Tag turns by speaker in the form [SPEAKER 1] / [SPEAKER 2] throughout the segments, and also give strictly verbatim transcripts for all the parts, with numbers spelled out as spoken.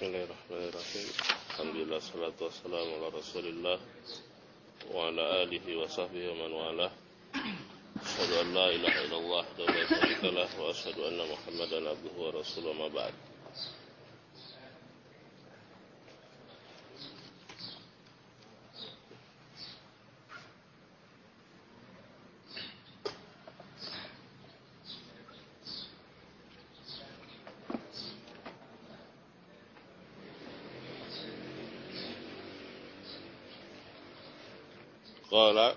[SPEAKER 1] Bismillahirrahmanirrahim. Alhamdulillah, salatu wassalamu ala Rasulillah wa ala alihi wa sahbihi wa man walah. Asyhadu an la ilaha illallah wa la syarika lah wa asyhadu anna Muhammadan abduhu wa rasuluhu, ma ba'd. Qala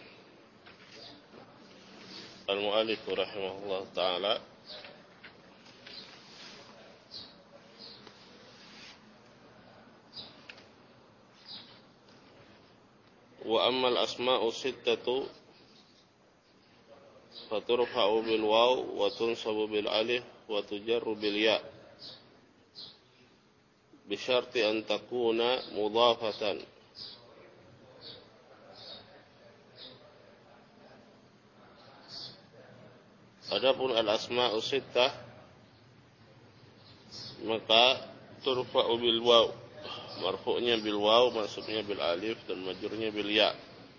[SPEAKER 1] al-mu'allif rahimahullah ta'ala wa amma al-asma'u sittatu faturfa'u bil waw wa tunsabu bil alif wa tujarru bil ya bi syarti an takuna mudhafatan. Adapun al-asma'u sittah maka turfa'u bil waw, marfu'nya bil waw, mansubnya bil alif, dan majrurnya bil ya,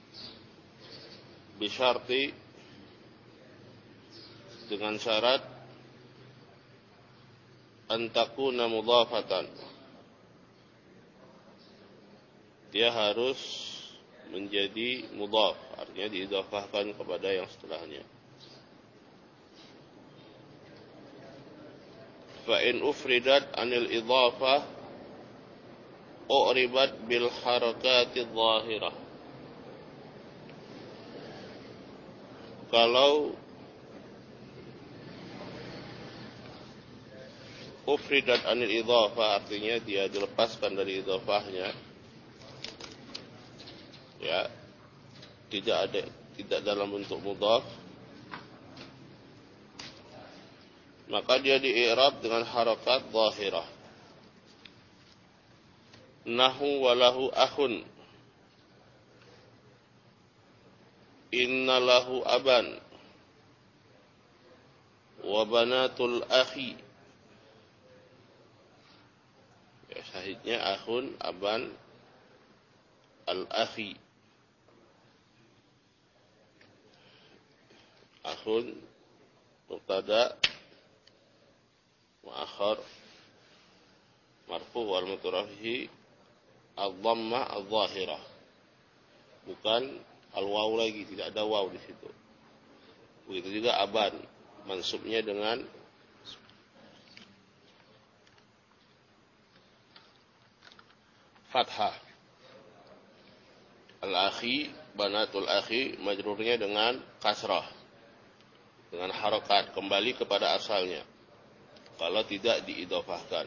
[SPEAKER 1] bisyarti, dengan syarat, an takuna mudhafatan, dia harus menjadi mudhaf, artinya diidhafahkan kepada yang setelahnya. Fa in ufridat anil idhafah u'ribat bil harakati dhahirah. Kalau ufridat anil idhafah, artinya dia dilepaskan dari idhafahnya, ya, tidak ada, tidak dalam bentuk mudhaf, maka dia di-i'rab dengan harakat zahirah. Nahu walahu akhun, inna lahu aban, wa banatul akhi. Ya, syahidnya akhun, aban, al-akhi. Akhun mubtada mu'akhar marfu wal mutarafihi ad-dhamma adh-dhahirah, bukan al-waw lagi, tidak ada waw di situ. Begitu juga aban, mansubnya dengan fathah. Al-akhi, banatul akhi, majrurnya dengan kasrah, dengan harakat, kembali kepada asalnya kalau tidak diidhafahkan.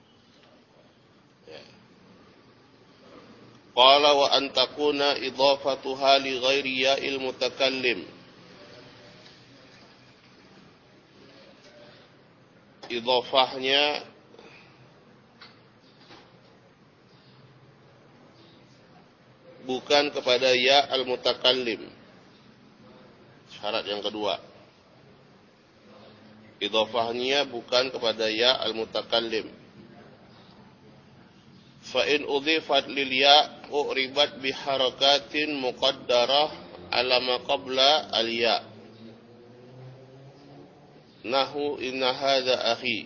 [SPEAKER 1] Ya. Qala wa an takuna idhafatuha li ghairi ya'il mutakallim. Idhafahnya bukan kepada ya al-mutakallim. Syarat yang kedua, idhafahnya bukan kepada ya al-mutakallim. Fa in udhifat lil ya u'ribat bi harakatin muqaddarah ala ma qabla al ya. Nahu inna hadha akhi.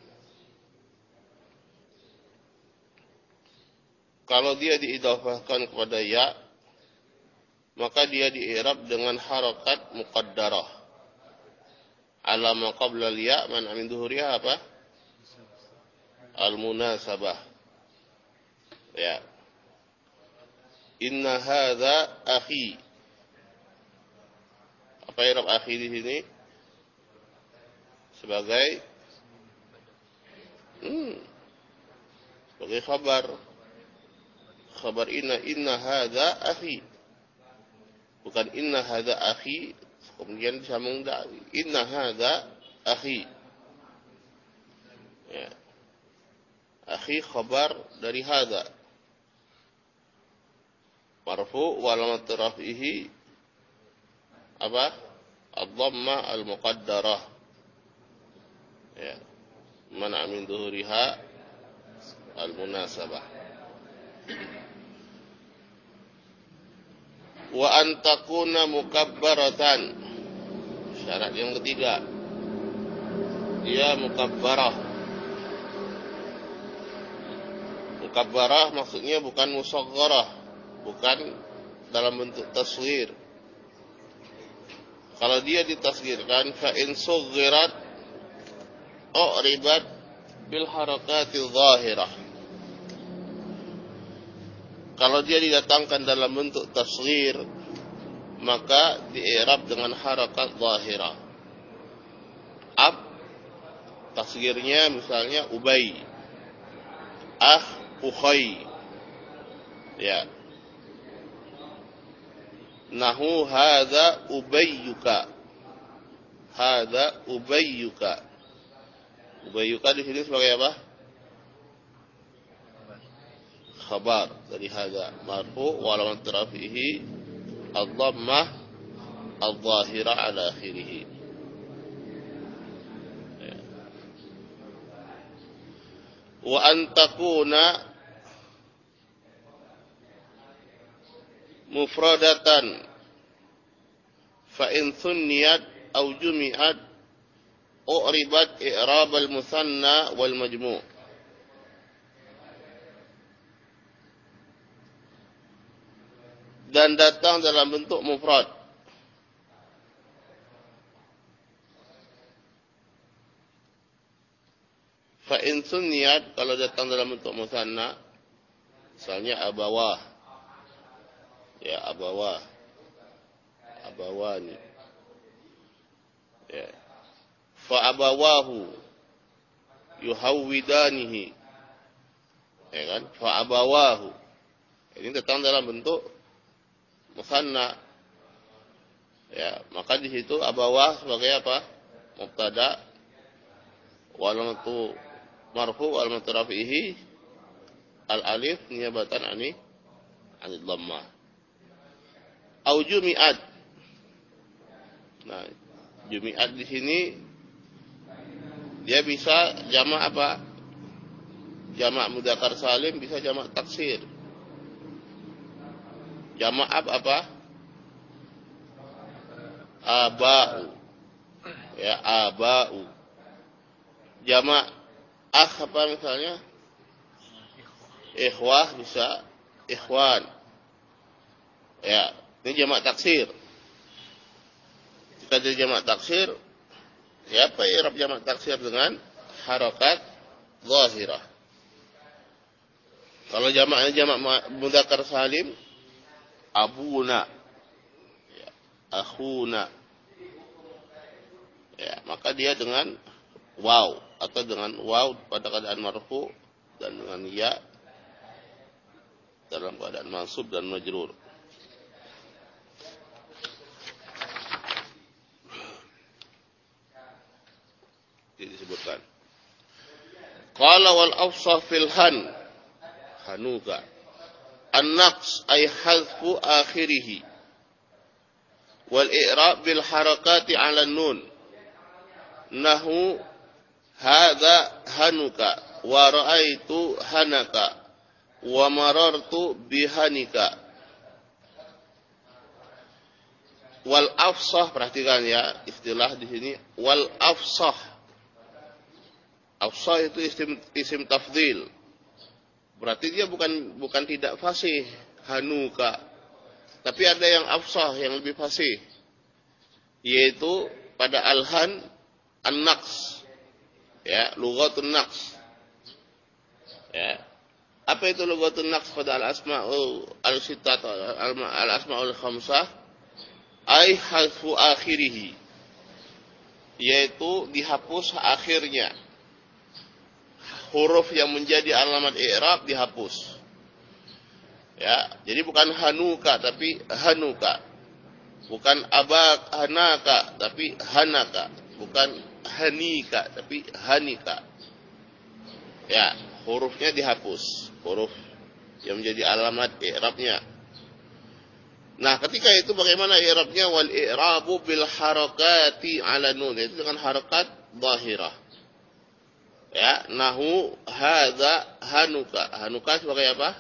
[SPEAKER 1] Kalau dia diidhafahkan kepada ya, maka dia di-i'rab dengan harakat muqaddarah ala ma qabla al-ya, man amin dhuhuriha apa? Al-munasabah. Ya. Inna hadza akhi. Apa i'rab akhi di sini? Sebagai hmm, sebagai khabar. Khabar inna inna hadza akhi. Bukan inna hadza akhi kemudian disambung dari inna hadza akhi. Ya. Akhi khabar dari hadza. Marfu wa alamat rafihi apa? Ad-dhamma al-muqaddarah. Ya. Mana min dhuhuriha al-munasabah. Wa an takuna mukabbaratan. Syarat yang ketiga, dia mukabbarah. Mukabbarah maksudnya bukan musagharah, bukan dalam bentuk tasghir. Kalau dia ditasghirkan, fa in sughirat u'ribat bil harakati zahirah. Kalau dia didatangkan dalam bentuk tasghir, maka di-i'rab dengan harakat zahirah. Ab, tasghirnya misalnya Ubay, ah, Ukhay, ya. Nahu hadza ubayyuka. Hadza ubayyuka. Ubayyuka di sini sebagai apa? Khabar dari hadza, marfu wa alamat rafihi ad-dhammah adh-dhahira ala akhirih. Wa an takuna mufradatan fa in thunniyat aw jumi'at u'ribat i'rab al-musanna wal majmu'. Dan datang dalam bentuk mufrad. Fa in thunniyat, kalau datang dalam bentuk musanna, misalnya abawah, ya abawah, abawani, ya, fa abawahu yuhawwidanihi, ya kan, fa abawahu, ini datang dalam bentuk musanna, ya, maka di situ abawah sebagai apa? Mubtada, walamatu marfu walamatu rafihi al alif niyabatan ani anid dhammah. Au jumi'at. Nah, jumi'at di sini dia bisa jamak apa? Jamak mudzakkar salim, bisa jamak taksir. Jamak apa? Aba'u. Ya, aba'u. Jamak akh apa misalnya? Ikhwah bisa ikhwan. Ya, ini jamak taksir. Jika jadi jamak taksir, ya apa i'rab jamak taksir dengan harakat zahirah. Kalau jamaknya jamak mudzakkar salim, abuna, ya, akhuna, ya, maka dia dengan waw atau dengan waw pada keadaan marfu dan dengan ya dalam keadaan mansub dan majrur. Disebutkan. Qala wal afsah fil han, hanuka. An-naqs ay hadfu akhirih. Wal i'rab bil harakati 'ala an-nun. Nahu hadza hanuka wa ra'aitu hanaka wa marartu bihanika. Wal afsah, perhatikan ya istilah di sini, wal afsah. Afsah itu isim, isim tafdhil. Berarti dia bukan bukan tidak fasih, hanuka. Tapi ada yang afsah, yang lebih fasih. Yaitu pada alhan an-naqs. Ya, lughatun naqs. Ya. Apa itu lughatun naqs pada al-asma'ul al-sittah al-asma'ul khamsah? Ai hadfu akhirih. Yaitu dihapus akhirnya. Huruf yang menjadi alamat i'rab dihapus. Ya, jadi bukan hanuka tapi hanuka. Bukan abak hanaka tapi hanaka. Bukan hanika tapi hanika. Ya, hurufnya dihapus. Huruf yang menjadi alamat i'rabnya. Nah, ketika itu bagaimana i'rabnya? Wal i'rabu bil harakati 'ala nun. Itu dengan harakat zahirah. Ya, nahu hadza hanuka. Hanuka sebagai apa?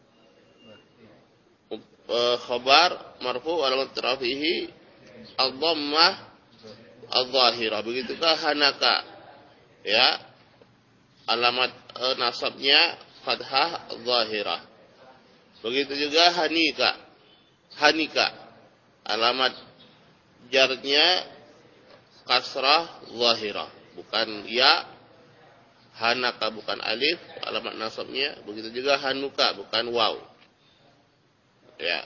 [SPEAKER 1] E, khabar marfu alamat rafihi ad-dhammah adh-dhahirah. Begitukah hanaka? Ya. Alamat e, nasabnya fathah adh-dhahirah. Begitu juga hanika. Hanika. Alamat jarnya kasrah dhahirah. Bukan ya. Hanaka bukan alif, alamat nasabnya. Begitu juga hanuka bukan waw. Ya.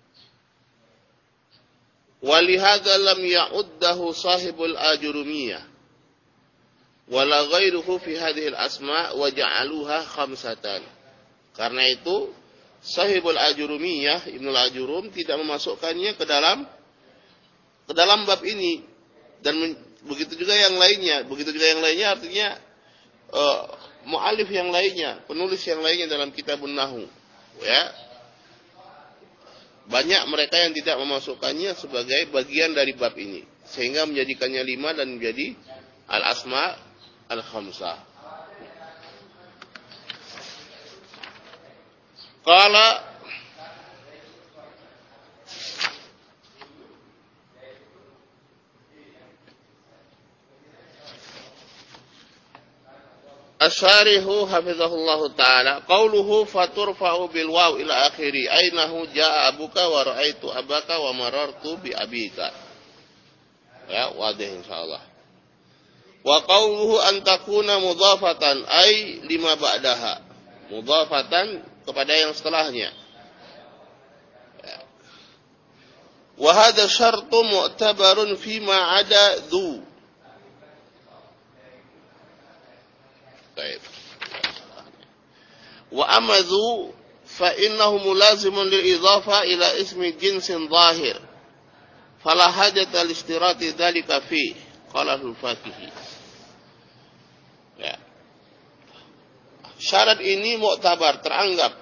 [SPEAKER 1] Walihada lam ya'uddahu sahibul ajurumiyah wala ghairuhu fi hadhihi al-asma' wa ja'aluha khamsatan. Karena itu sahibul ajurumiyah Ibnu al-Ajurum tidak memasukkannya ke dalam ke dalam bab ini, dan men, begitu juga yang lainnya. Begitu juga yang lainnya artinya Uh, mu'alif yang lainnya, penulis yang lainnya dalam kitabun Nahu, ya, banyak mereka yang tidak memasukkannya sebagai bagian dari bab ini, sehingga menjadikannya lima dan menjadi al-asma al-khamsah. Qala Asyarihu hafizahullahu ta'ala qauluhu faturfa'u bil waw ila akhiri ainahu ja'a abuka wa ra'aitu abaka wa marartu bi abika. Ya, wadih insyaallah. Wa qauluhu an takuna mudhafatan ay lima ba'daha. Mudhafatan kepada yang setelahnya. Ya. Wa hadha syartu mu'tabarun fi ma 'ada dhu. Baik. Wa amadhu fa innahu mulazimun lil idhafa ila ismi jinsin zahir fala hajata li istirati dhalika fi qala al-Fakihi. Ya. Syarat ini mu'tabar, teranggap,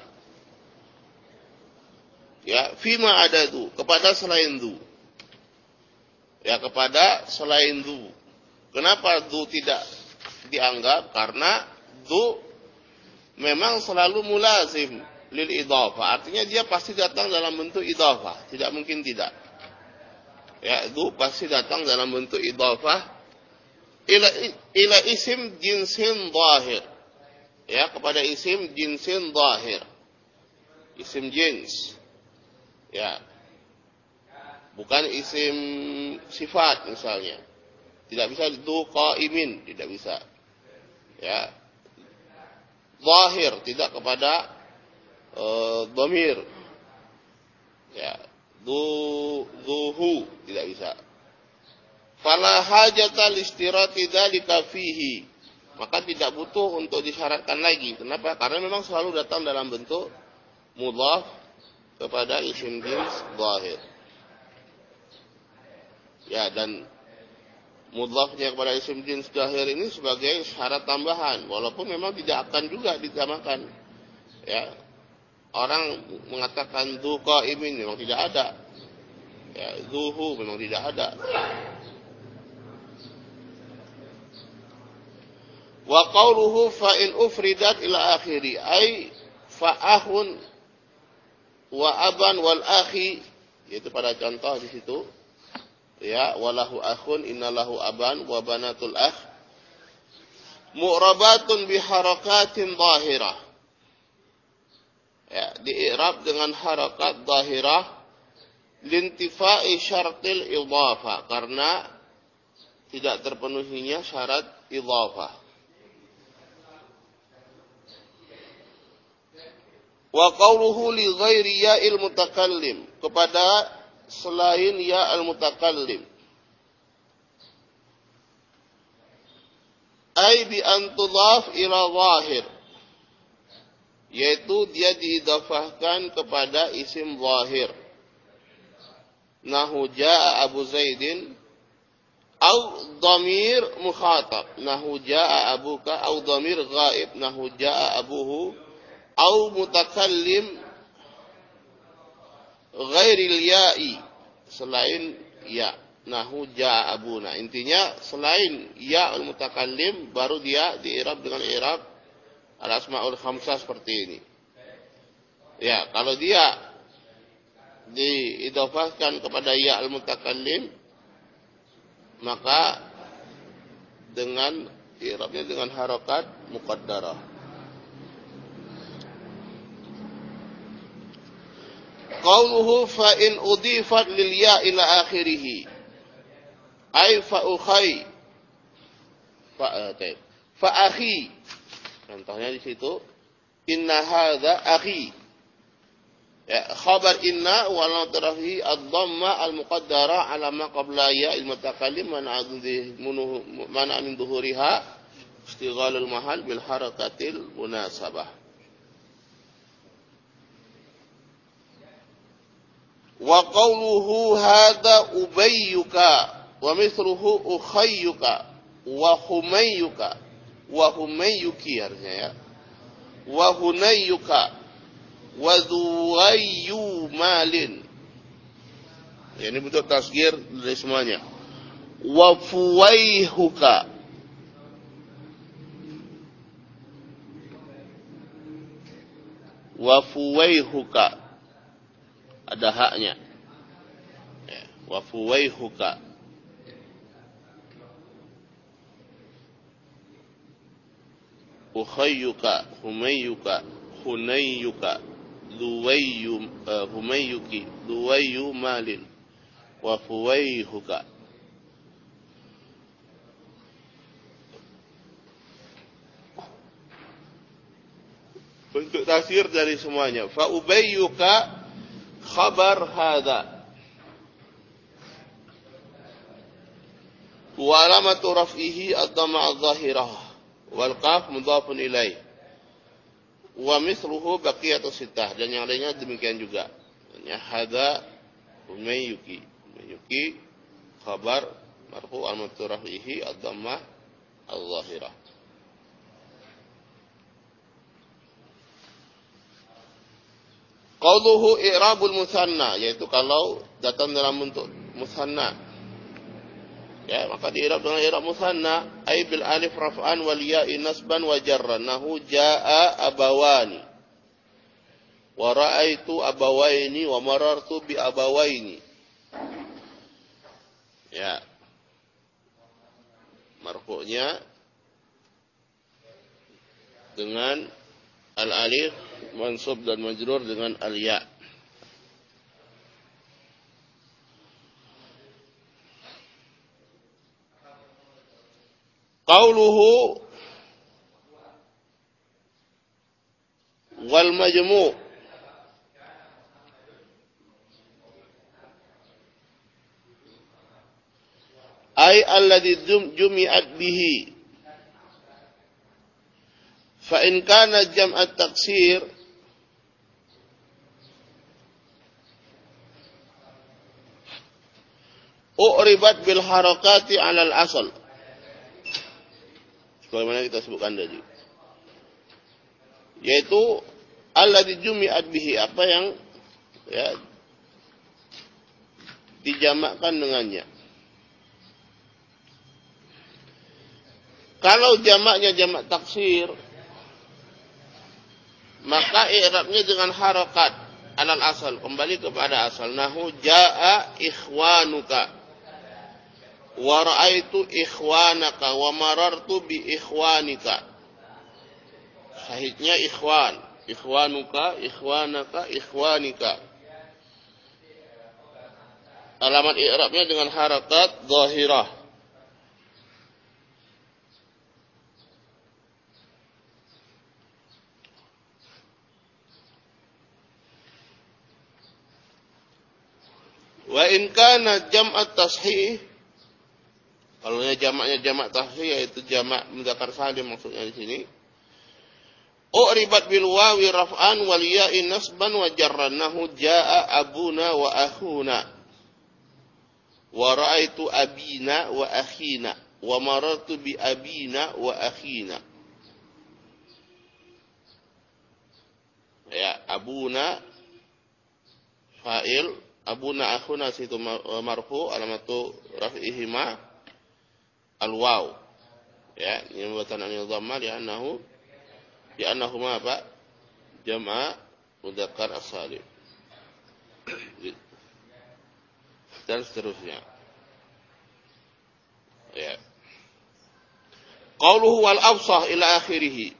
[SPEAKER 1] ya, fima ada itu, kepada selain itu, ya, kepada selain itu. Kenapa itu tidak dianggap? Karena du memang selalu mulazim lil idhafah. Artinya dia pasti datang dalam bentuk idhafah, tidak mungkin tidak. Ya, du pasti datang dalam bentuk idhafah ila ila isim jinsin zahir. Ya, kepada isim jinsin zahir. Isim jins. Ya. Bukan isim sifat misalnya. Tidak bisa du qaimin, tidak bisa. Ya, zahir tidak kepada uh, dhamir, ya, du duhu tidak bisa. Fala hajata listirati dzalika fihi, maka tidak butuh untuk disyaratkan lagi. Kenapa? Karena memang selalu datang dalam bentuk mudhaf kepada isim jins zahir. Ya, dan mudhafnya kepada isim jins zahir ini sebagai syarat tambahan, walaupun memang tidak akan juga ditambahkan. Ya, orang mengatakan du qaimin memang tidak ada. Ya, zuhu memang tidak ada. Wa qawluhu fa in ufridat ila akhiri ay fa ahun wa aban wal akhi, yaitu pada contoh di situ. Ya, walahu akhun innalahu aban wa banatul akh mu'rabatun bi harakatin zahirah. Ya, di'irab dengan harakat zahirah lintifa'i syartil idhafah, karena tidak terpenuhinya syarat idhafah. Wa qawluhu li ghairi ya'il mutakallim, kepada selain ya al-mutakallim, ay bi an tudhaf ila zahir, yaitu dia diidhafahkan kepada isim zahir. Nahu jaa Abu Zaidin au dhamir mukhatab, nahu jaa abuka au dhamir ghaib, nahu jaa abuhu au mutakallim ghairil ya'i, selain ya. nahu jaa abuna. Intinya selain ya al-mutakallim baru dia di-i'rab dengan i'rab al-asmaul khamsah seperti ini. Ya, kalau dia diidhofahkan kepada ya al-mutakallim maka dengan i'rabnya dengan harakat muqaddarah. Qauluhu fa in udifat lil ya ila akhirih ay fa ukhay fa okay. fa akhi. Contohnya di situ inna hadza akhi. Ya, khabar inna wa la tarahi ad-dhamma al-muqaddara ala ma qabla ya al-mutakallim mana mana min dhuhuriha istighal al-mahal bil harakatil munasabah. Wa qawluhu hadha ubayyuka wa mithluhu ukhayyuka wa humayyuka wa humayyuki artinya ya wa hunayyuka wa dhuwayyu malin. Ya, ini bentuk tasghir dari semuanya. Wa fuwaihuka. Wa fuwaihuka. Ada haknya. Ya, wa fuwaihuka. Ukhayyuka, humayyuka, hunayyuka. Duwayyu uh, humayyuki duwayyu malin wa fuwaihuka. Bentuk tafsir dari semuanya. Fa ubayyuka khabar hadza wa alamatu raf'ihi ad-dhamma adh-dhahirah wal qaf mudhafun ilaih. Wa mithluhu baqiyatu sittah, dan yang lainnya demikian juga. Ya hadza umayyuki. Umayyuki khabar marfu al-mutarafihi ad-dhammah al-zahirah. Qauluhu i'rabul musanna, yaitu kalau datang dalam bentuk musanna. Ya, maka di-i'rab dengan i'rab musanna ay bil alif raf'an wal ya'i nasban wa jarran. Nahu jaa abawani wa ra'aitu abawaini wa marartu bi abawaini. Ya. Marfu'nya dengan al-alif, mansub dan majrur dengan al-ya. Qauluhu wal majmu' ay alladhi jumi'at bihi fa in kana jam'at taksir u'ribat bil harakati 'ala al-asl. Sebagaimana kita sebutkan tadi, yaitu alladzi jumi'at bihi, apa yang ya dijamakkan dengannya. Kalau jamaknya jamak taksir, maka i'rabnya dengan harakat alal asal, kembali kepada asal. Nahu jaa ikhwanuka wa ra'aitu ikhwanaka wa marartu bi ikhwanika. Sahihnya ikhwan, ikhwanuka, ikhwanaka, ikhwanika. Alamat i'rabnya dengan harakat zahirah. Wa in kana jam'at tashih, kalau jamaknya jamak tashih yaitu jamak mudzakkar salim maksudnya di sini. U'ribat bil wawi raf'an wal ya'i nasban wa jarran. Nahu jaa abuna wa akhuna wa ra'aitu abina wa akhina wa marartu bi abina wa akhina. Ya, abuna fa'il, abuna akhuna situ marfu alamatu raf'ihi ma al-waw. Ya, ini buatan anil dhamma li'annahu li'annahu ma apa? Jama' mudzakkar as-salim. Dan seterusnya. Ya. Qauluhu wal afsah ila akhirih.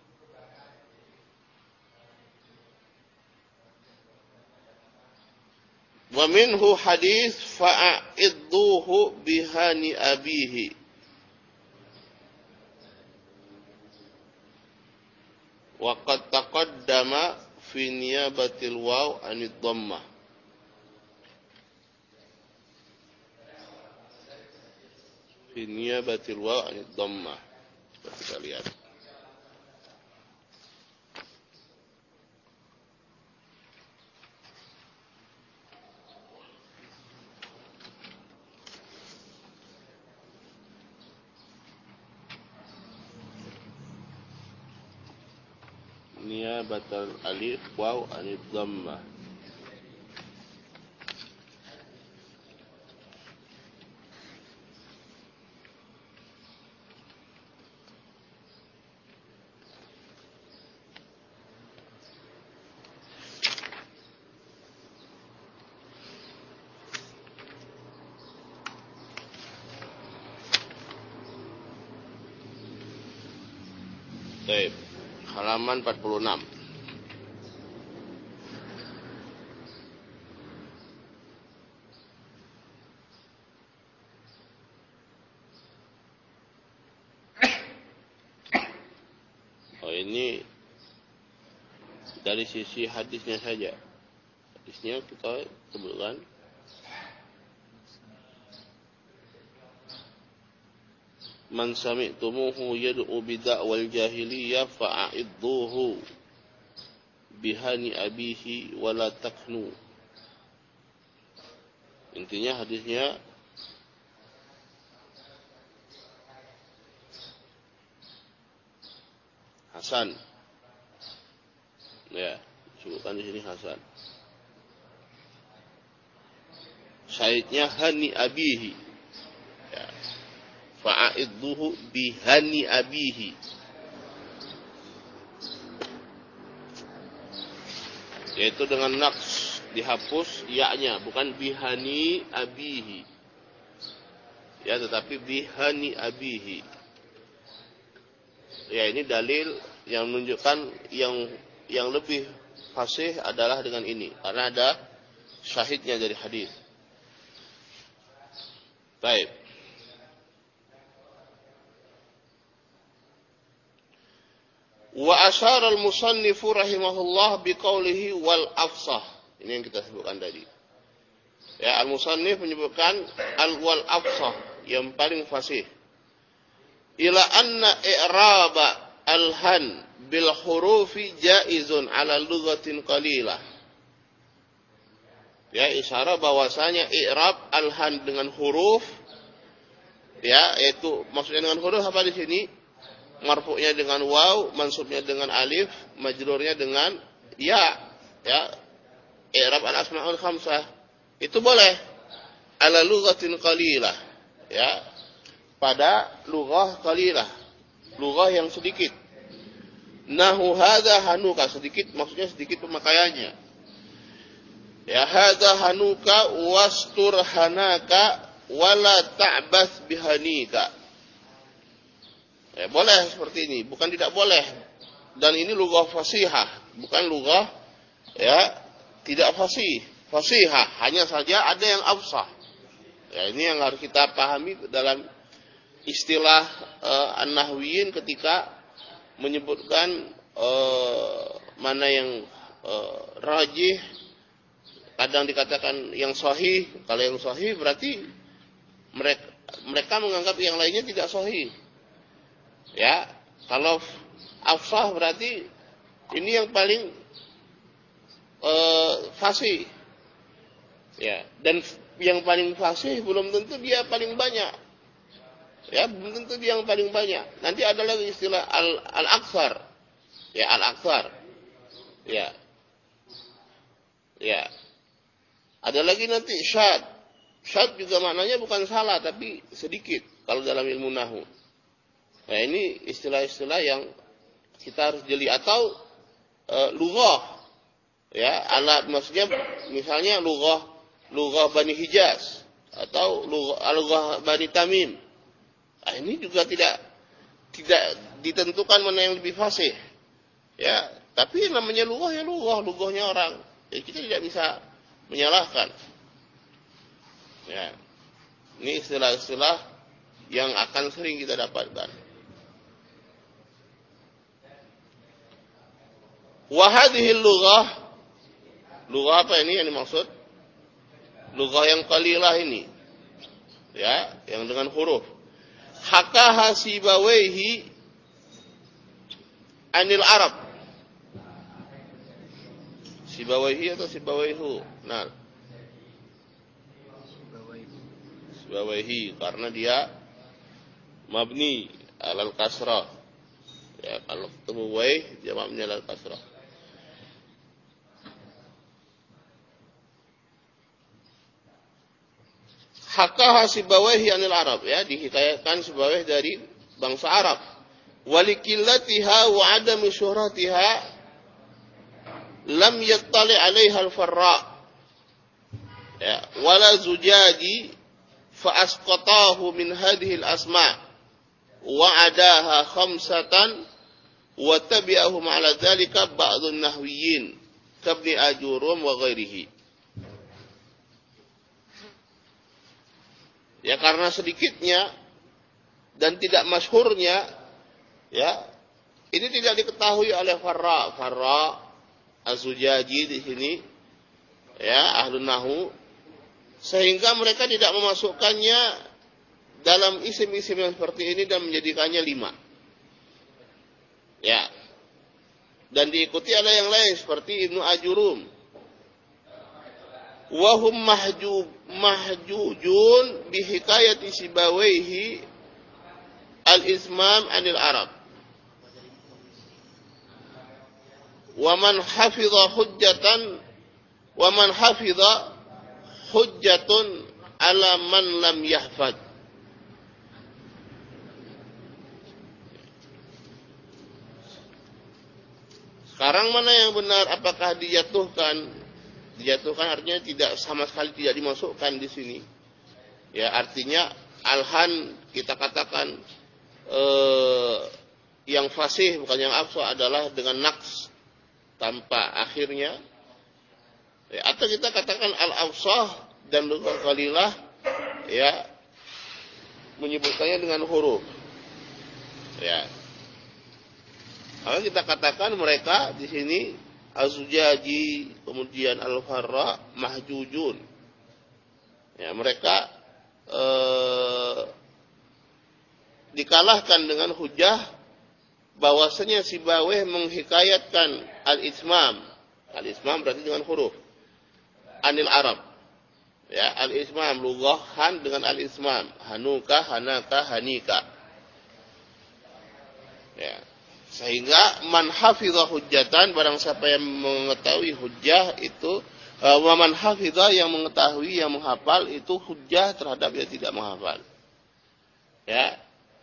[SPEAKER 1] Wa minhu hadis fa'idduhu bihani abihi. Wa qad taqaddama fi niyabatil waw anid dhammah. Fi niyabatil waw anid dhammah. Seperti kita lihat. Niyabatal alif waw anid dhammah. Baik. Halaman empat puluh enam. Oh, ini dari sisi hadisnya saja. Hadisnya kita sebutkan man sami'tumuhu yad'u bida'wal jahiliyah fa'idduhu bihani abihi wala taknu. Intinya hadisnya Hasan. Ya, sebutkan di sini Hasan. Syahidnya hani abihi. Ya. Fa'idduhu bihani abihi. Yaitu dengan naqs, dihapus ya-nya, bukan bihani abihi. Ya, tetapi bihani abihi. Ya, ini dalil yang menunjukkan yang yang lebih fasih adalah dengan ini, karena ada syahidnya dari hadis. Baik. Wa asyara al-musannifu rahimahullah biqaulihi wal afsah. Ini yang kita sebutkan tadi. Ya, al-musannif menyebutkan al-wal afsah, yang paling fasih. Ila anna i'raba al-han bil hurufi jaizun ala lughatin qalilah. Ya, isyarah bahwasanya i'rab al-han dengan huruf, ya, yaitu maksudnya dengan huruf apa di sini? Marfu'nya dengan waw, mansubnya dengan alif, majrurnya dengan ya, ya. I'rab al-asma'ul khamsah itu boleh ala lughatin qalilah, ya. Pada lughah qalilah, lughah yang sedikit. Nahu hadza hanuka, sedikit maksudnya sedikit pemakaiannya. Ya, hadza hanuka wastur hanaka wala ta'bas bihanika. Ya, boleh seperti ini, bukan tidak boleh. Dan ini lughah fasihah, bukan lughah ya tidak fasih. Fasihah, hanya saja ada yang afsah. Ya, ini yang harus kita pahami dalam istilah uh, an-nahwiyin ketika menyebutkan uh, mana yang uh, rajih, kadang dikatakan yang sahih. Kalau yang sahih berarti mereka mereka menganggap yang lainnya tidak sahih. Ya, kalau afsah berarti ini yang paling uh, fasih. Ya, dan yang paling fasih belum tentu dia paling banyak. Ya, belum tentu dia yang paling banyak. Nanti ada lagi istilah al al-aktsar. Ya, al-aktsar. Ya. Ya. Ada lagi nanti syad. Syad juga maknanya bukan salah, tapi sedikit kalau dalam ilmu nahwu. Nah, ini istilah-istilah yang kita harus jeli. Atau e, lughah. Ya, alat maksudnya misalnya lughah lughah Bani Hijaz atau lughah, lughah Bani Tamim. Nah, ini juga tidak tidak ditentukan mana yang lebih fasih. Ya, tapi namanya lughah ya lughah, lughahnya orang. Ya, kita tidak bisa menyalahkan. Ya. Ini istilah-istilah yang akan sering kita dapatkan. Wa hadhil lughah, lughah apa ini yang dimaksud? Lughah yang qalilah ini. Ya, yang dengan huruf. Hakaha Sibawayhi anil Arab. Sibawayhi atau Sibawayhu? Nah, Sibawayhi karena dia mabni alal kasrah. Ya, kalau ketemu waih dia mabni alal kasrah. Hakaha Sibawayhi anil Arab, ya, dihikayatkan Sibawayh dari bangsa Arab. Walikillatiha wa adami syuhratiha lam yattali 'alaiha al-farra. Ya, wala Zujaji fa asqatahu min hadhihi al-asma' wa adaha khamsatan wa tabi'ahum 'ala dhalika ba'dun nahwiyyin kabni Ajurum wa ghairihi. Ya, karena sedikitnya dan tidak masyhurnya, ya, ini tidak diketahui oleh Farra, Farra Az-Zujaji di sini, ya, ahlun nahwu, sehingga mereka tidak memasukkannya dalam isim-isim yang seperti ini dan menjadikannya lima. Ya, dan diikuti oleh yang lain seperti Ibnu Ajurum. Wahum mahjub mahjujun bihikayati Sibawayhi al-ismam anil Arab. Wa man hafidha hujjatan wa man hafidha hujjatun ala man lam yahfad. Sekarang mana yang benar? Apakah dijatuhkan? Dijatuhkan artinya tidak, sama sekali tidak dimasukkan di sini. Ya, artinya alhan kita katakan eh, yang fasih bukan yang afsah adalah dengan naqs tanpa akhirnya. Ya, atau kita katakan al-afsah dan lughah qalilah, ya, menyebutkannya dengan huruf. Ya. Kalau kita katakan mereka di sini Az-Zujaji, kemudian Al-Farra, mahjujun. Ya, mereka eh, dikalahkan dengan hujah bahwasanya Sibawayh menghikayatkan al-ismam. Al-ismam berarti dengan huruf. Anil Arab. Ya, al-ismam lughahan dengan al-ismam. Hanuka, hanaka, hanika. Ya. Sehingga man hafidha hujjatan, barang siapa yang mengetahui hujjah itu, wa man hafidha, yang mengetahui, yang menghafal itu hujjah terhadap yang tidak menghafal. Ya.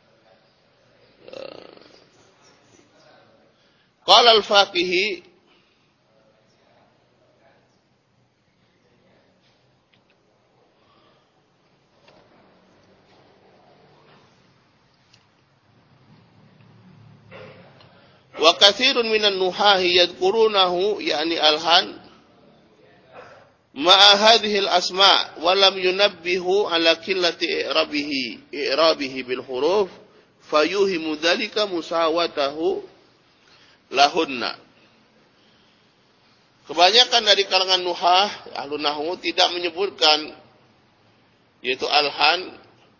[SPEAKER 1] Qala al-Faqihi wa katsirun minan nuhahi yadhkurunahu, yakni alhan ma'a hadhihi al-asma' wa lam yunabbihu ala qillati i'rabihi i'rabihi bil huruf fayuhimu dhalika musawatahu lahunna. Kebanyakan dari kalangan nuhah, ahlun nahwu, tidak menyebutkan yaitu alhan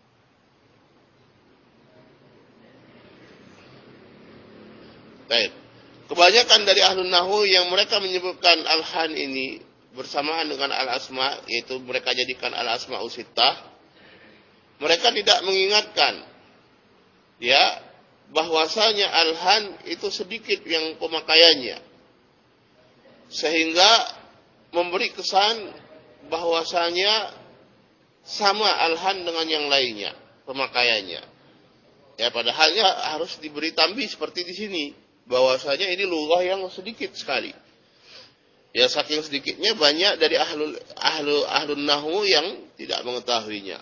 [SPEAKER 1] Baik. Kebanyakan dari ahlun nahwu yang mereka menyebutkan alhan ini bersamaan dengan al-asma, yaitu mereka jadikan al-asma usittah, mereka tidak mengingatkan, ya, bahwasanya alhan itu sedikit yang pemakaiannya, sehingga memberi kesan bahwasanya sama alhan dengan yang lainnya pemakaiannya. Ya, padahalnya harus diberi tambih seperti di sini, bahwasanya ini lughah yang sedikit sekali. Ya, saking sedikitnya banyak dari ahlul ahlu ahlun nahwu yang tidak mengetahuinya.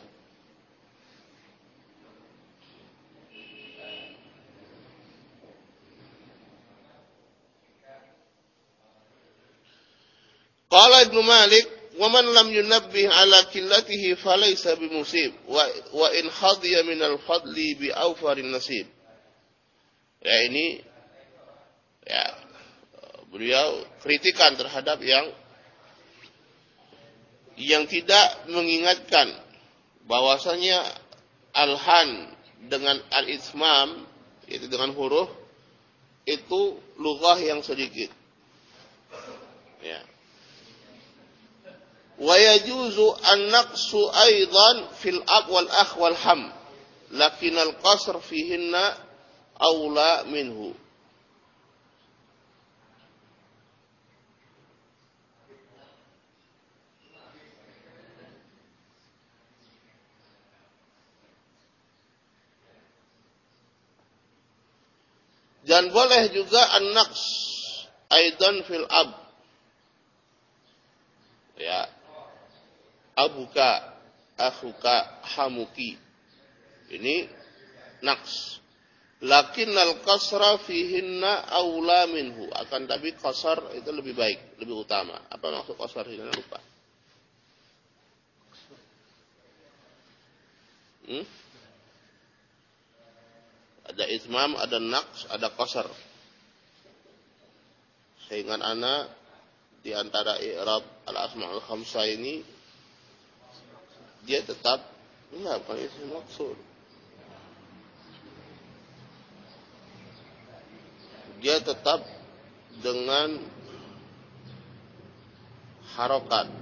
[SPEAKER 1] Qala Ibnu Malik, "Wa man lam yunabbih ala qillatihi falaysa bimusib wa wa in khadiya min al-fadli bi awfarin nasib." Ya, ini ya beliau kritikan terhadap yang yang tidak mengingatkan bahwasanya alhan dengan al-itsmam, itu dengan huruf, itu lughah yang sedikit. Ya. Wa yajuzu an-naqsu aidan fil ab wal akh wal ham, lakin al-qasr fihinna aula minhu. Dan boleh juga an-naqs aidan fil ab. Ya. Abuka, akhuka, hamuki. Ini naqs. Lakin al-qasra fihinna aula minhu. Akan tapi qasar itu lebih baik, lebih utama. Apa maksud qasar ini? Lupa. Hmm? Ada itmam, ada naqs, ada qasar. Sehingga ana di antara i'rab al-asma'ul khamsah ini dia tetap enggak bukan isim maksud. Dia tetap dengan harokat.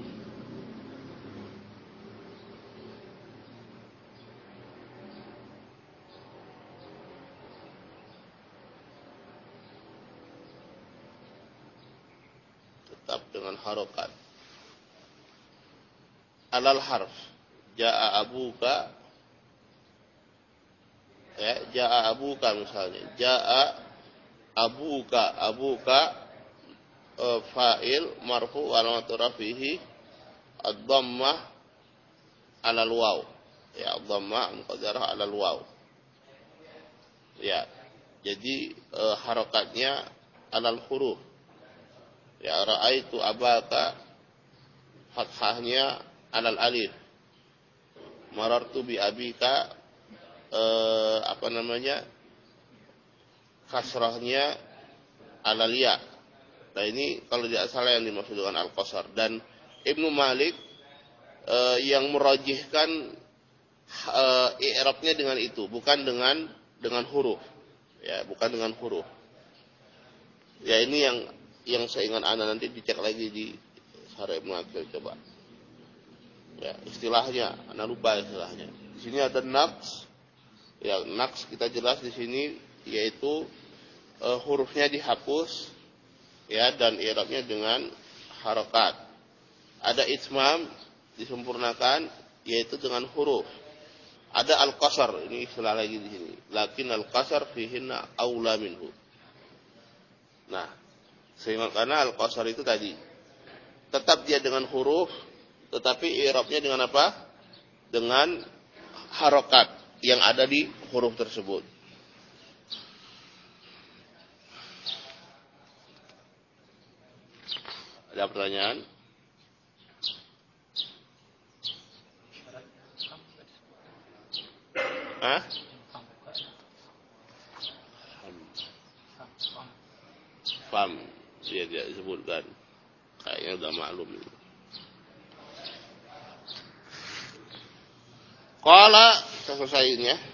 [SPEAKER 1] Tetap dengan harokat. Alal harf. Ja'a abuka. Ya, ja'a abuka misalnya. Ja'a abuka. Abuka e, fa'il marfu wa alamatu rafihi ad-dhammah alal waw. Ya, ad-dhammah muqaddarah alal waw. Ya. Jadi e, harakatnya alal huruf. Ya, ra'aitu abaka fathahnya alal alif. Marartu bi abika eh, apa namanya? Kasrahnya alal ya. Nah, ini kalau di asalnya yang dimaksud dengan al-qasar. Dan Ibnu Malik eh, yang merajihkan eh, i'rabnya dengan itu, bukan dengan dengan huruf. Ya, bukan dengan huruf. Ya, ini yang yang saya ingat Anda, nanti dicek lagi di Syarah Ibnu Aqil coba. Ya, istilahnya, Anda lupa istilahnya. Di sini ada naqs. Ya, naqs kita jelas di sini yaitu uh, hurufnya dihapus ya, dan i'rabnya dengan harakat. Ada itmam disempurnakan yaitu dengan huruf. Ada al-qasar, ini istilah lagi di sini. Lakin al-qasar fihinna aula minhu. Nah, sehingga karena al-qasar itu tadi tetap dia dengan huruf, tetapi i'rabnya dengan apa? Dengan harokat yang ada di huruf tersebut. Ada pertanyaan? Hah? Fam. Dia tidak disebutkan. Kayaknya udah maklum. Qala, selesai ini ya.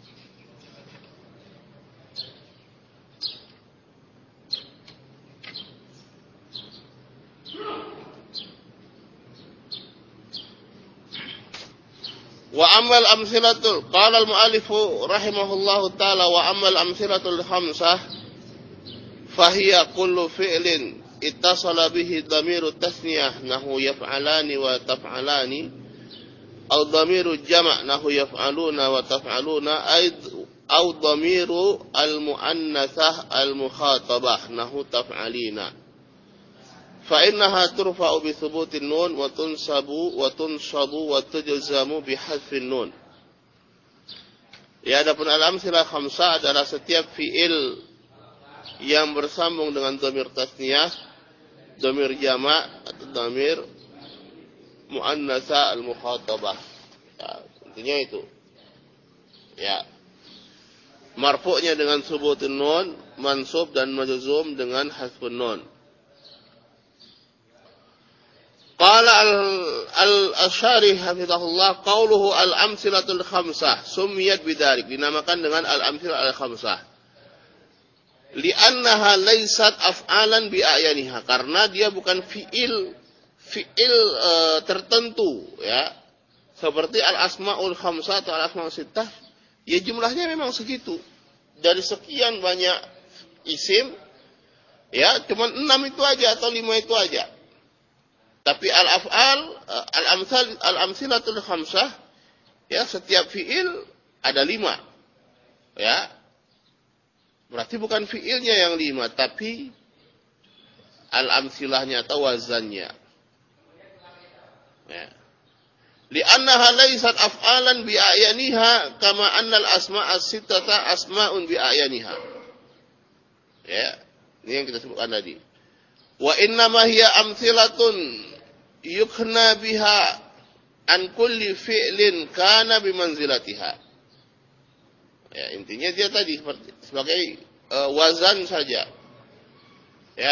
[SPEAKER 1] Wa amal amsilatul, qala al-mu'allifu rahimahullahu ta'ala, wa amal amsilatul khamsah fahiya kullu fi'lin ittasala bihi dhamiru tasniyah nahu yaf'alani wa taf'alani aw dhamiru jama' nahu yaf'aluna wa taf'aluna aid aw dhamiru al-mu'annatsah al-mukhatabah nahu taf'alina fa innaha turfa'u bi thubutin nun wa tunsabu wa tunsabu wa tujzamu bi hadfin nun. Ya, adapun al-amsilah khamsah adalah setiap fi'il yang bersambung dengan dhamir tasniyah, dhamir jama' atau dhamir muannatsa al-mukhatabah. Ya, intinya itu. Ya. Marfu'nya dengan subutin nun, mansub dan majzum dengan hasfun nun. Qala al-Asy'ari hafizahullah qauluhu al-amsilatul khamsah sumiyat bidzalik, dinamakan dengan al-amsilah al-khamsah. Li'annaha laysat af'alan bi'ayaniha, karena dia bukan fi'il fi'il e, tertentu ya. Seperti al-asmaul khamsah atau al-asmaul sittah, ya jumlahnya memang segitu. Dari sekian banyak isim ya cuma enam itu aja atau lima itu aja. Tapi al-af'al, al-amsal, al-amsilatul khamsah, ya setiap fi'il ada lima. Ya. Berarti bukan fi'ilnya yang lima, tapi al-amsilahnya atau wazannya. Ya. Li'annaha laysat af'alan bi'ayaniha kama annal asma'a as-sittata asma'un bi'ayaniha. Ya. Ini yang kita sebutkan tadi. Wa innama hiya amsilatun yukna biha an kulli fi'lin kana bimanzilatiha. Ya, intinya dia tadi seperti sebagai uh, wazan saja. Ya.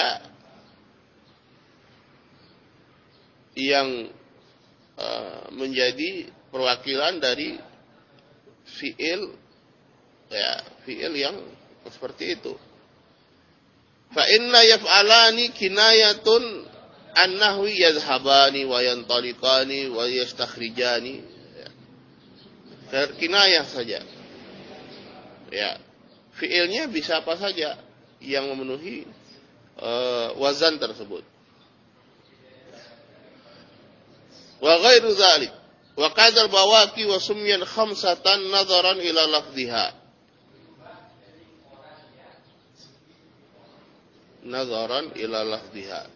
[SPEAKER 1] Yang uh, menjadi perwakilan dari fi'il ya, fi'il yang seperti itu. Fa inna yaf'alani kinayatun annahu yadhhabani wa yantaliqani wa yastakhrijani. Ya. Kinayah saja. Ya. Fi'ilnya bisa apa saja yang memenuhi uh, wazan tersebut. Wa ghairu dzalik. Wa qadar bawaqi wa sumyan khamsatan nadharan ila lafdhiha. Nazaran ila lafdhiha.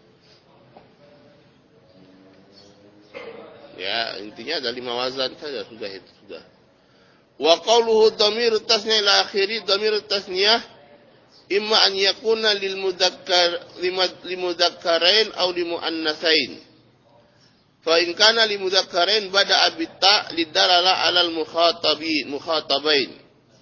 [SPEAKER 1] Ya, intinya ada lima wazan saja, sudah itu sudah. Wa qawluhu dhamiru tasniyah ila akhiri, dhamiru tasniyah imma an yakuna lil mudzakkar lil mudzakkarain aw lil muannatsain. Fa in kana lil mudzakkarain bada'a bitta lidalala 'ala al mukhatabi mukhatabain.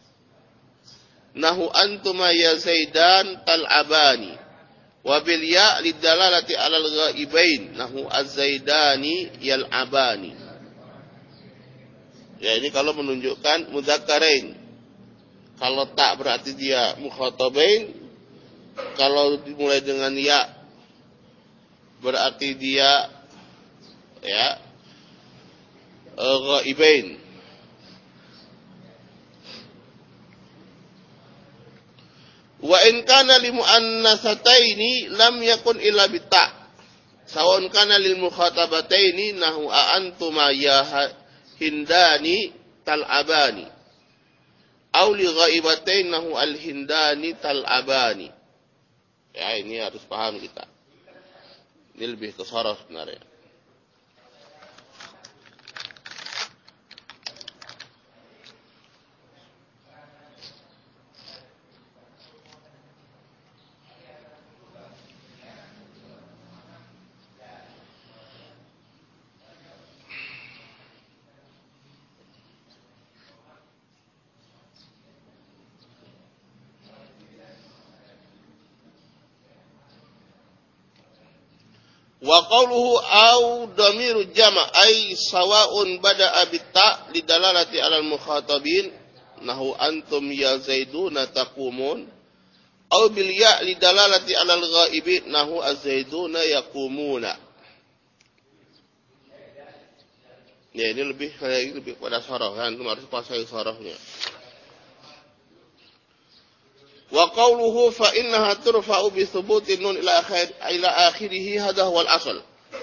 [SPEAKER 1] Nahu antuma ya Zaidan tal'abani wa bil ya lidalalati 'alal ghaibain nahu az-zaidani yal'abani. Ya, ini kalau menunjukkan mudzakkarain. Kalau tak berarti dia mukhatabain. Kalau dimulai dengan ya berarti dia ya ghaibain. Wa in kana lil muannatsataini lam yakun illa bitta. Sawan kana lil mukhatabataini nahu a antuma ya hindani tal'abani. Aw li ghaibatain nahu al hindani tal'abani. Ya, ini harus paham kita. Ini lebih ke sharaf sebenarnya. Wa qawluhu au dhamiru jama' ay sawa'un bada'a bitta lidalalati 'alal mukhatabin nahu antum ya zaiduna taqumun au bil ya lidalalati 'alal ghaibin nahu az-zaiduna yaqumuna. Ya, ini lebih kayak lebih pada sharah kan, harus kuasai sharahnya. Wa qawluhu fa innaha turfa'u bi thubutin nun ila akhir ila akhirih hadha wal asl.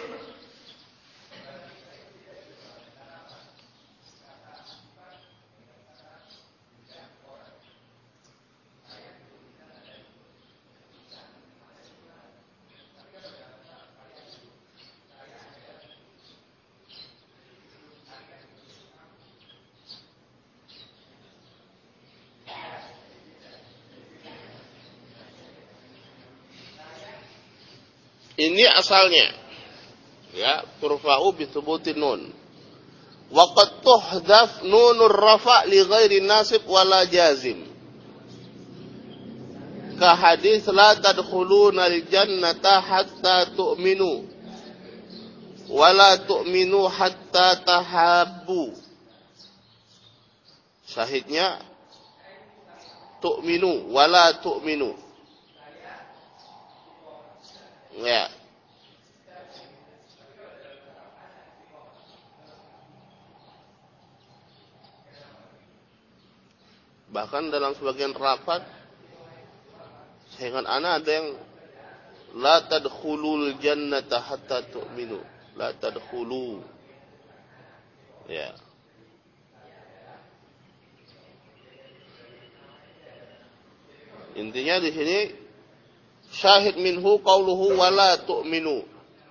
[SPEAKER 1] Ini asalnya, ya, turfa'u bi thubutin nun. Wa qad tuhdhaf nunur rafa' li ghairi nasib wala jazim. Ka hadis la tadkhuluna al-jannata hatta tu'minu wala tu'minu hatta tahabbu. Syahidnya tu'minu wala tu'minu. Ya. Bahkan dalam sebagian rapat sayangan ana ada yang la tadkhulul jannata hatta tu'minu. La tadkhulu. Ya. Intinya di sini syahid minhu qauluhu wala tu'minu.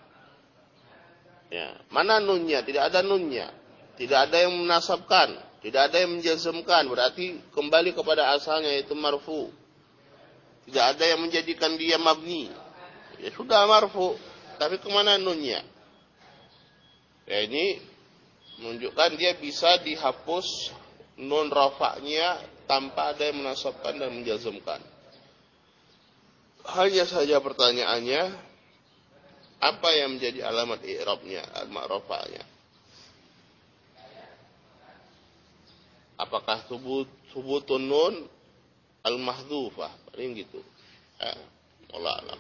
[SPEAKER 1] Ya, mana nunnya? Tidak ada nunnya. Tidak ada yang menasabkan, tidak ada yang menjazmkan, berarti kembali kepada asalnya yaitu marfu. Tidak ada yang menjadikan dia mabni. Ya sudah marfu, tapi kemana nunnya? Ya ini menunjukkan dia bisa dihapus nun rafa'nya tanpa ada yang menasabkan dan menjazmkan. Hanya saja pertanyaannya, apa yang menjadi alamat i'rabnya, al-ma'rafa'nya? Apakah subut subutun nun al-mahdhufah? Paling gitu. Ya, wallahu a'lam.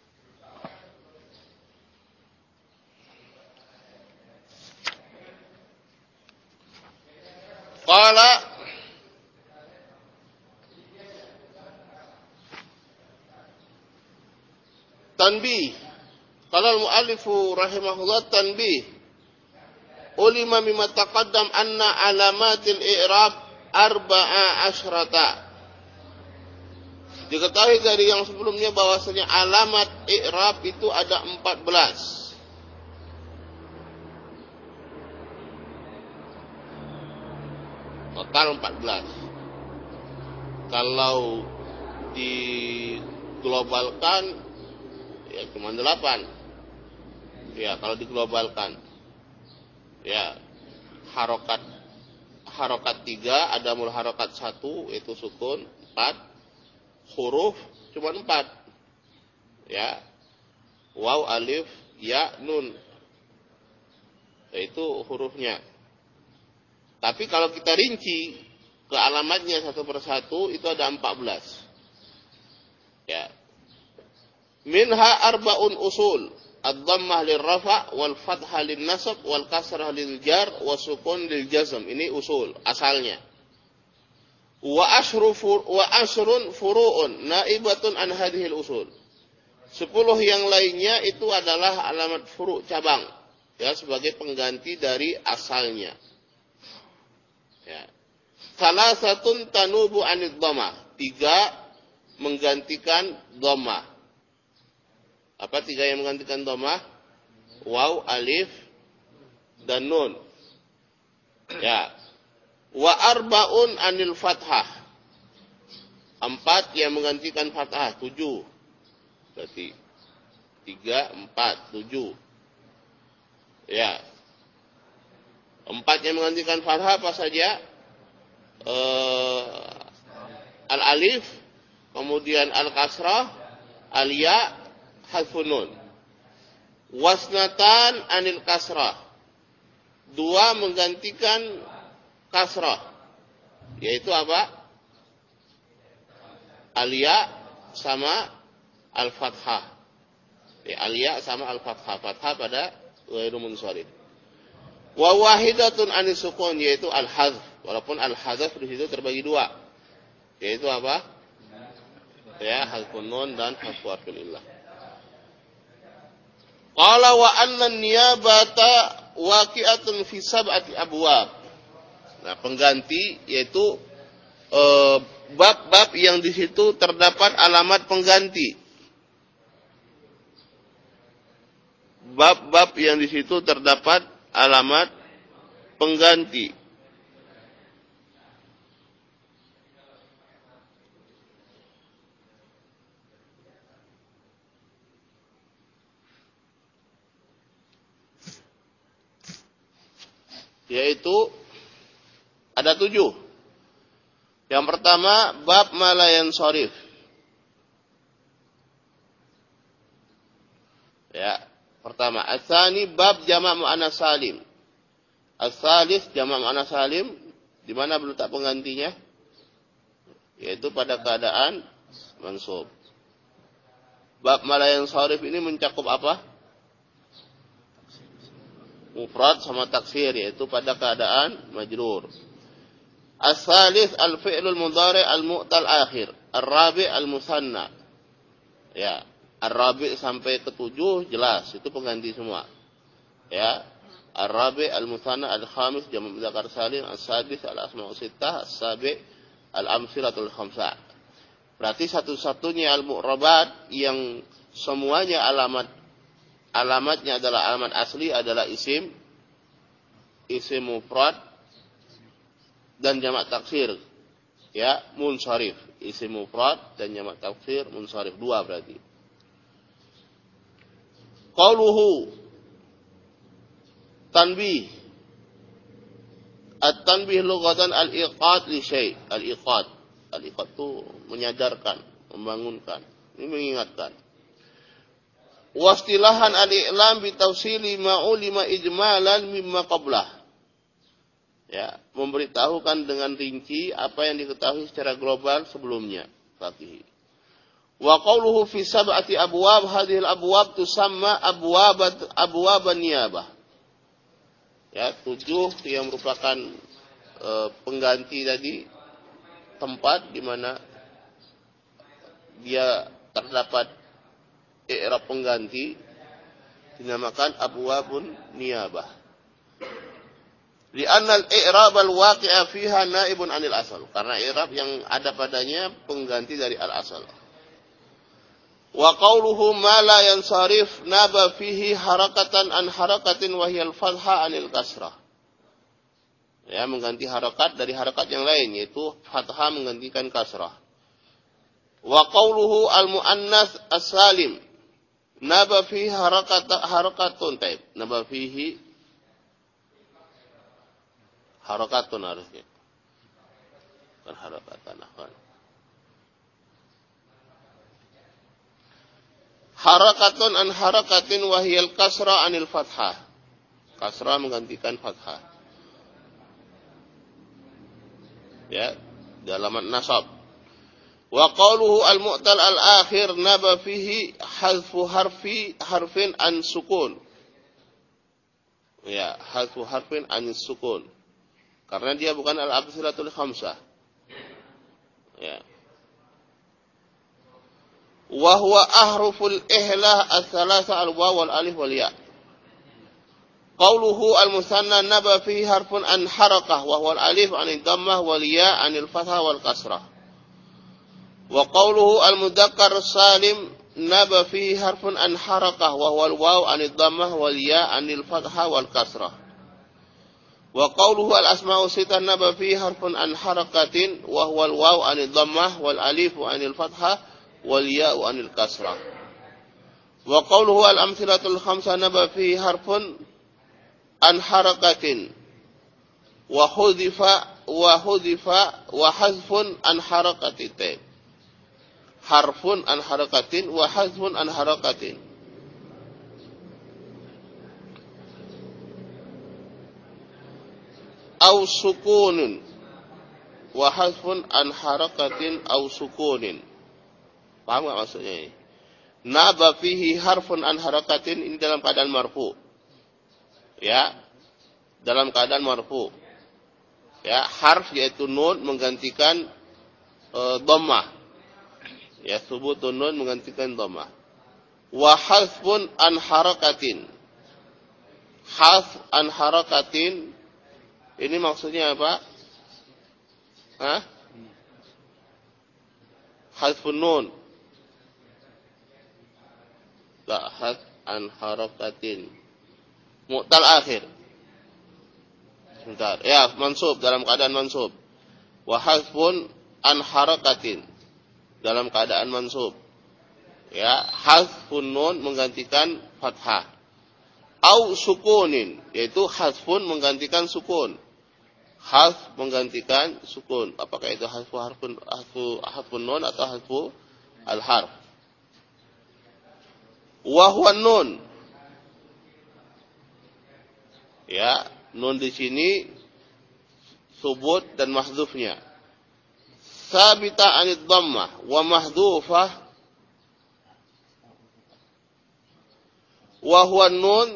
[SPEAKER 1] Qala tanbih. Qala al-mu'allifu rahimahullah tanbih. Ulima mimma taqaddam anna alamatil i'rab arba'a asyrata. Diketahui dari yang sebelumnya bahwasanya alamat i'rab itu ada empat belas. Total empat belas. Kalau diglobalkan ya cuma delapan. Ya, kalau diglobalkan. Ya, harokat harokat tiga, ada mul harokat satu, itu sukun, empat, huruf cuma empat. Ya, waw, alif, ya, nun. Itu hurufnya. Tapi kalau kita rinci ke alamatnya satu persatu, itu ada empat belas. Ya. Minha arba'un usul. Ad-dhammah lil-rafa' wal-fathah lin-nasab wal-kasrah lil-jar wa sukun lil-jazm. Ini usul asalnya. Wa ashru fur, wa ashrun furu'un naibatun an hadhil usul. Sepuluh yang lainnya itu adalah alamat furu' cabang, ya, sebagai pengganti dari asalnya. Ya. Salasatun tanubu anid dhammah. Tiga menggantikan dhammah. Apa tiga yang menggantikan dhammah? Waw, alif, dan nun. Ya. Wa arba'un anil fathah. Empat yang menggantikan fathah. Tujuh. Berarti tiga, empat, tujuh. Ya. Empat yang menggantikan fathah apa saja? Uh, al-alif, kemudian al-kasrah, al-ya, hadfun nun. Wasnatan anil kasrah. Dua menggantikan kasrah. Yaitu apa? Al-ya sama al-fathah. Ya, al-ya sama al-fathah. Fathah pada ghairu munsharif. Wa wahidatun anis sukun, yaitu al-hadzf. Walaupun al-hadzf di situ terbagi dua. Yaitu apa? Ya, hadfun nun dan hadfu harfil illah. Qala wa anna niyabata waqi'atun fi sab'ati abwab. Nah, pengganti yaitu eh, bab-bab yang di situ terdapat alamat pengganti. Bab-bab yang di situ terdapat alamat pengganti. Yaitu ada tujuh. Yang pertama, bab malayan sorif. Ya, pertama. Asani bab jamak mu'annas salim. As-salis jamak mu'annas salim. Di mana letak penggantinya? Yaitu pada keadaan mansub. Bab malayan sorif ini mencakup apa? Mufrad sama taksir, yaitu pada keadaan majrur. As-salis al-fi'lul mudhari' al-mu'tal akhir. Ar-rabi' al-musanna. Ya, ar-rabi' sampai ketujuh jelas, itu pengganti semua. Ya, ar-rabi' al-musanna al-khamis jamak mudzakkar salim, as-sadis al-asma'u sittah, as-sabi' al-amsilatul khamsah. Berarti satu-satunya al-mu'rabat yang semuanya alamat alamatnya adalah alamat asli adalah isim, isim mufrad dan jamak taksir. Ya, munsharif. Isim mufrad dan jamak taksir munsharif, dua berarti. Qauluhu tanbih. At-tanbih lughatan al-iqad li syai'. Al-iqad. Al-iqad itu menyadarkan, membangunkan. Ini mengingatkan. Wastilahan al-i'lam bi tafsili ma'ulima ijmalan mimma qablah. Ya, memberitahukan dengan rinci apa yang diketahui secara global sebelumnya. Fakih. Wa qawluhu fi sab'ati abwab, hadhihi al-abwab tusamma abwabat abwaban niyabah. Ya, tujuh yang merupakan e, pengganti tadi, tempat di mana dia terdapat i'rab pengganti, dinamakan abwabun niyabah. Li'anna al-i'rab al-waqi'a fiha naibun 'anil asal. Karena i'rab yang ada padanya pengganti dari al-asal. Wa qawluhu ma la yansarif naba fihi harakatan an harakatin wa hiya al-fatha 'anil kasrah. Ya, mengganti harakat dari harakat yang lain, yaitu fathah menggantikan kasrah. Wa qawluhu al-mu'annas as-salim naba fihi harakat harakatun taib. Naba fihi harakatun harusnya. Kan harakatan akan. Harakatun an harakatin wa hiya al-kasra 'anil fathah. Kasrah menggantikan fathah. Ya, dalam nasab. Wa qawluhu al-mu'tal al-akhir naba fihi hadfu harfi harfin an sukun. Ya, hadfu harfin an sukun. Karena dia bukan al-amsilatul khamsah. Ya. Wa huwa ahruful ihlah ats-tsalatsa al-waw wal alif wal ya. Qawluhu al-musanna naba fihi harfun an harakah wa huwa al-alif an dhammah wal ya an al-fathah wal kasrah. Wa qawluhu al-mudzakkar salim naba fihi harfun an harakah wa huwa al-waw an dhammah wal ya an al-fathah wal kasrah. Wa qawluhu al-asma'u sittah naba fihi harfun an harakatin wa huwa al-waw an dhammah wal alif an al-fathah wal ya an al-kasrah. Wa qawluhu al-amsilatul khamsah naba fihi harfun an harakatin wa hudifa wa hudifa wa hazfun an harakatin. Harfun an harakatin wa hazfun an harakatin. Au sukunun wa hazfun an harakatin au sukunin. Paham enggak maksudnya ini? Naba fihi harfun an harakatin, ini dalam keadaan marfu. Ya, dalam keadaan marfu. Ya, harf yaitu nun menggantikan e, dhammah. Ya, subutun nun menggantikan dhammah. Wa hasbun an harakatin. Has an harakatin ini maksudnya apa? Hah? Hasbun nun. La has an harakatin. Mu'tal akhir. Sebentar. Ya, mansub dalam keadaan mansub. Wa hasbun an harakatin dalam keadaan mansub. Ya, hasfun nun menggantikan fathah. Au sukunin, yaitu hasfun menggantikan sukun. Hasf menggantikan sukun. Apakah itu hasfu harfun hasfu hasfun nun atau hasfu al-harf? Wa huwa nun. Ya, nun di sini subut dan mahdzufnya. Sabita anid dhammah wa mahdzufah wa huwa nun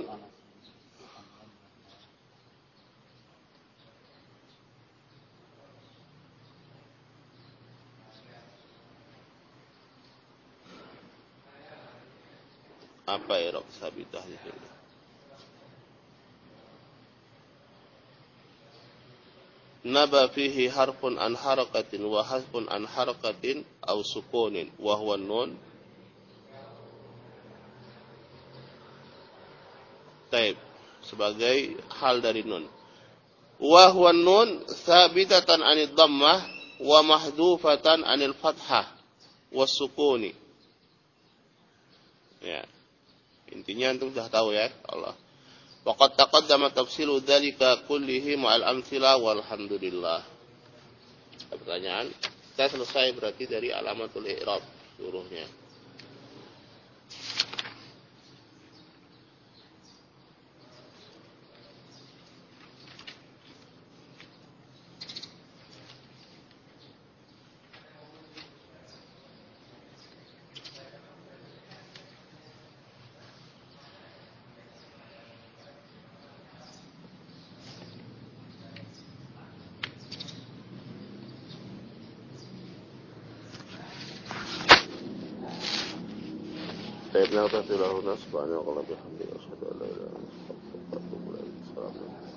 [SPEAKER 1] apa i'rab sabitah di sini? Naba fihi harfun an harakatin wa hasbun an harakatin aw sukunin wa huwa nun. Taib, sebagai hal dari nun. Wa huwa nun sabitatan anid dhammah wa mahdhufatan anil fathah was sukuni. Ya. Intinya antum sudah tahu ya, Allah. Waqad taqaddama tafsilu dzalika kullihi ma'al amthila walhamdulillah. Pertanyaan, kita selesai berarti dari alamatul i'rab seluruhnya. Baik, nah, tasbihlah, subhanallah, walhamdulillah, asyhadu an la ilaha illallah, wa astaghfiruka wa atubu ilaik.